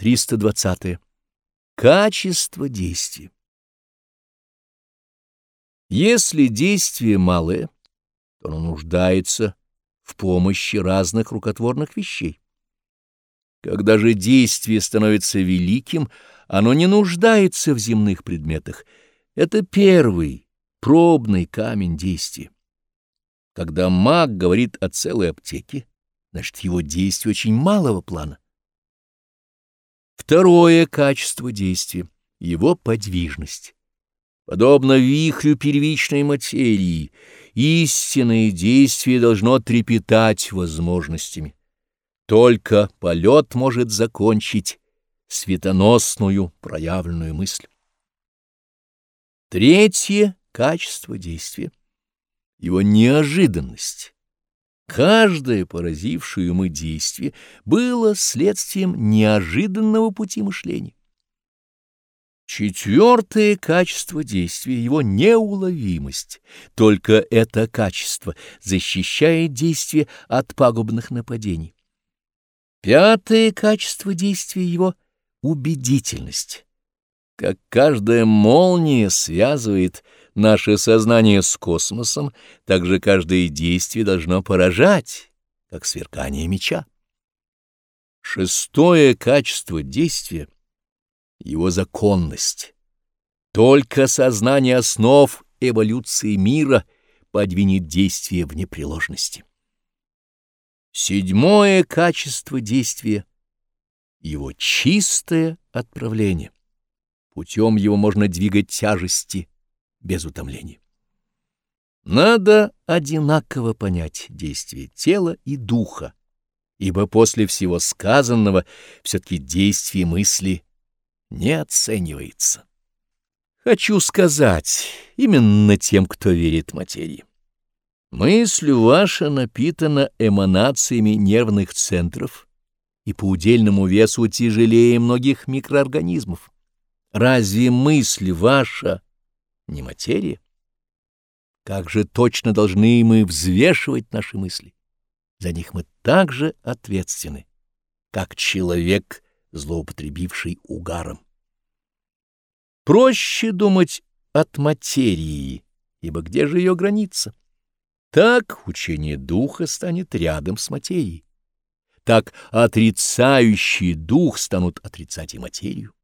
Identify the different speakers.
Speaker 1: 320. Качество действия. Если действие малое, то оно нуждается в помощи разных рукотворных вещей. Когда же действие становится великим, оно не нуждается в земных предметах. Это первый, пробный камень действия. Когда маг говорит о целой аптеке, значит, его действие очень малого плана. Второе качество действия — его подвижность. Подобно вихрю первичной материи, истинное действие должно трепетать возможностями. Только полет может закончить светоносную проявленную мысль. Третье качество действия — его неожиданность. Каждое поразившее умы действие было следствием неожиданного пути мышления. Четвертое качество действия — его неуловимость. Только это качество защищает действие от пагубных нападений. Пятое качество действия — его убедительность. Как каждая молния связывает наше сознание с космосом, так же каждое действие должно поражать, как сверкание меча. Шестое качество действия — его законность. Только сознание основ эволюции мира подвинет действие в непреложности. Седьмое качество действия — его чистое отправление. Путем его можно двигать тяжести без утомления. Надо одинаково понять действие тела и духа, ибо после всего сказанного все-таки действие мысли не оценивается. Хочу сказать именно тем, кто верит материи. Мысль ваша напитана эманациями нервных центров и по удельному весу тяжелее многих микроорганизмов. Разве мысль ваша не материя? Как же точно должны мы взвешивать наши мысли? За них мы так же ответственны, как человек, злоупотребивший угаром. Проще думать от материи, ибо где же ее граница? Так учение духа станет рядом с материей. Так отрицающий дух станут отрицать и материю.